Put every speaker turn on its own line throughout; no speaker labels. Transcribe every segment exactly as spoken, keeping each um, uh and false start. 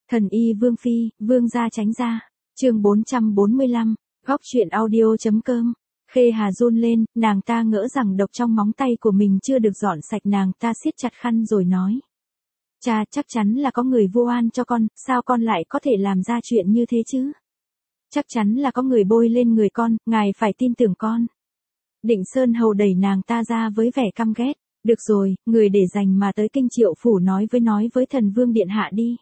Thần y Vương Phi, Vương gia tránh ra. Chương bốn trăm bốn mươi lăm, góc truyện audio.com. Khê Hà run lên, nàng ta ngỡ rằng độc trong móng tay của mình chưa được dọn sạch, nàng ta siết chặt khăn rồi nói. Cha, chắc chắn là có người vu oan cho con, sao con lại có thể làm ra chuyện như thế chứ? Chắc chắn là có người bôi lên người con, ngài phải tin tưởng con. Định Sơn Hầu đẩy nàng ta ra với vẻ căm ghét. Được rồi, người để dành mà tới Kinh Triệu Phủ nói với nói với Thần Vương Điện Hạ đi.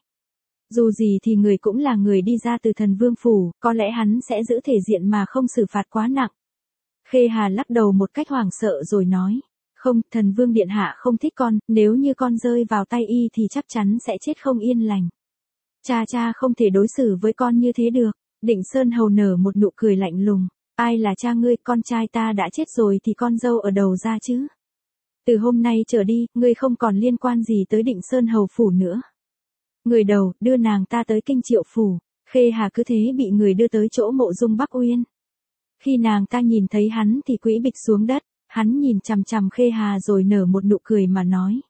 Dù gì thì người cũng là người đi ra từ Thần Vương Phủ, có lẽ hắn sẽ giữ thể diện mà không xử phạt quá nặng. Khê Hà lắc đầu một cách hoảng sợ rồi nói. Không, Thần Vương Điện Hạ không thích con, nếu như con rơi vào tay y thì chắc chắn sẽ chết không yên lành. Cha cha không thể đối xử với con như thế được. Định Sơn Hầu nở một nụ cười lạnh lùng. Ai là cha ngươi, con trai ta đã chết rồi thì con dâu ở đầu ra chứ. Từ hôm nay trở đi, ngươi không còn liên quan gì tới Định Sơn Hầu Phủ nữa. Người đầu, đưa nàng ta tới Kinh Triệu Phủ. Khê Hà cứ thế bị người đưa tới chỗ Mộ Dung Bắc Uyên. Khi nàng ta nhìn thấy hắn thì quỵ bịch xuống đất, hắn nhìn chằm chằm Khê Hà rồi nở một nụ cười mà nói.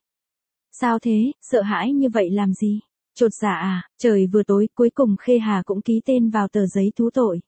Sao thế, sợ hãi như vậy làm gì? Chột dạ à, trời vừa tối, cuối cùng Khê Hà cũng ký tên vào tờ giấy thú tội.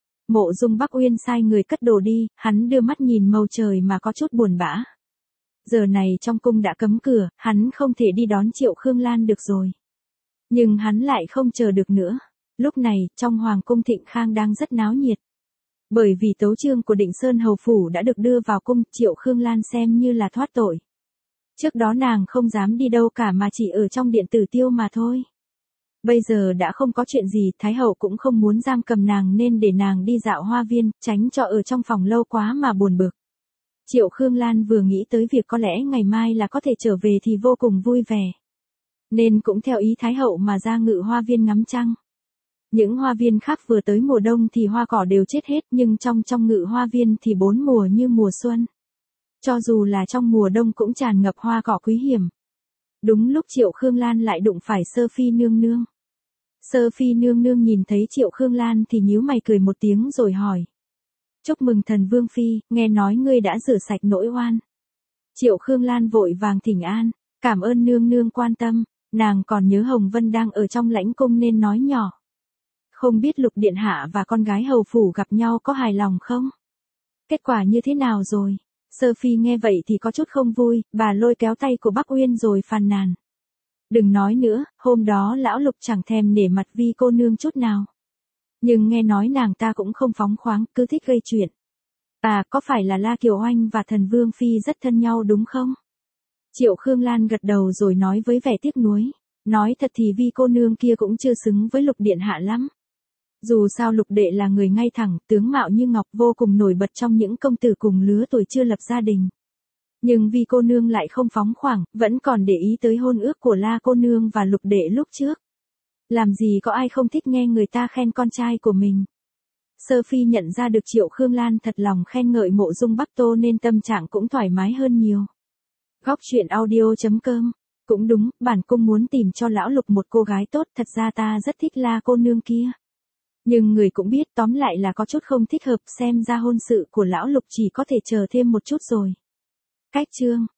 Mộ Dung Bắc Uyên sai người cất đồ đi, hắn đưa mắt nhìn màu trời mà có chút buồn bã. Giờ này trong cung đã cấm cửa, hắn không thể đi đón Triệu Khương Lan được rồi. Nhưng hắn lại không chờ được nữa. Lúc này, trong Hoàng cung Thịnh Khang đang rất náo nhiệt. Bởi vì tấu chương của Định Sơn Hầu Phủ đã được đưa vào cung, Triệu Khương Lan xem như là thoát tội. Trước đó nàng không dám đi đâu cả mà chỉ ở trong điện Tử Tiêu mà thôi. Bây giờ đã không có chuyện gì, Thái Hậu cũng không muốn giam cầm nàng nên để nàng đi dạo hoa viên, tránh cho ở trong phòng lâu quá mà buồn bực. Triệu Khương Lan vừa nghĩ tới việc có lẽ ngày mai là có thể trở về thì vô cùng vui vẻ. Nên cũng theo ý Thái Hậu mà ra ngự hoa viên ngắm trăng. Những hoa viên khác vừa tới mùa đông thì hoa cỏ đều chết hết, nhưng trong trong ngự hoa viên thì bốn mùa như mùa xuân. Cho dù là trong mùa đông cũng tràn ngập hoa cỏ quý hiếm. Đúng lúc Triệu Khương Lan lại đụng phải Sơ Phi nương nương. Sơ Phi nương nương nhìn thấy Triệu Khương Lan thì nhíu mày cười một tiếng rồi hỏi. Chúc mừng Thần Vương Phi, nghe nói ngươi đã rửa sạch nỗi oan. Triệu Khương Lan vội vàng thỉnh an, cảm ơn nương nương quan tâm, nàng còn nhớ Hồng Vân đang ở trong lãnh cung nên nói nhỏ. Không biết Lục Điện Hạ và con gái hầu phủ gặp nhau có hài lòng không? Kết quả như thế nào rồi? Sơ Phi nghe vậy thì có chút không vui, bà lôi kéo tay của Bắc Uyên rồi phàn nàn. Đừng nói nữa, hôm đó lão Lục chẳng thèm nể mặt Vi cô nương chút nào. Nhưng nghe nói nàng ta cũng không phóng khoáng, cứ thích gây chuyện. À, có phải là La Kiều Oanh và Thần Vương Phi rất thân nhau đúng không? Triệu Khương Lan gật đầu rồi nói với vẻ tiếc nuối. Nói thật thì Vi cô nương kia cũng chưa xứng với Lục Điện Hạ lắm. Dù sao Lục Đệ là người ngay thẳng, tướng mạo như ngọc, vô cùng nổi bật trong những công tử cùng lứa tuổi chưa lập gia đình. Nhưng Vi cô nương lại không phóng khoáng, vẫn còn để ý tới hôn ước của La cô nương và Lục Đệ lúc trước. Làm gì có ai không thích nghe người ta khen con trai của mình. Sơ Phi nhận ra được Triệu Khương Lan thật lòng khen ngợi Mộ Dung Bắc Tô nên tâm trạng cũng thoải mái hơn nhiều. Góc truyện audio.com. Cũng đúng, bản cung muốn tìm cho lão Lục một cô gái tốt, thật ra ta rất thích La cô nương kia. Nhưng người cũng biết tóm lại là có chút không thích hợp, xem ra hôn sự của lão Lục chỉ có thể chờ thêm một chút rồi. Cách chương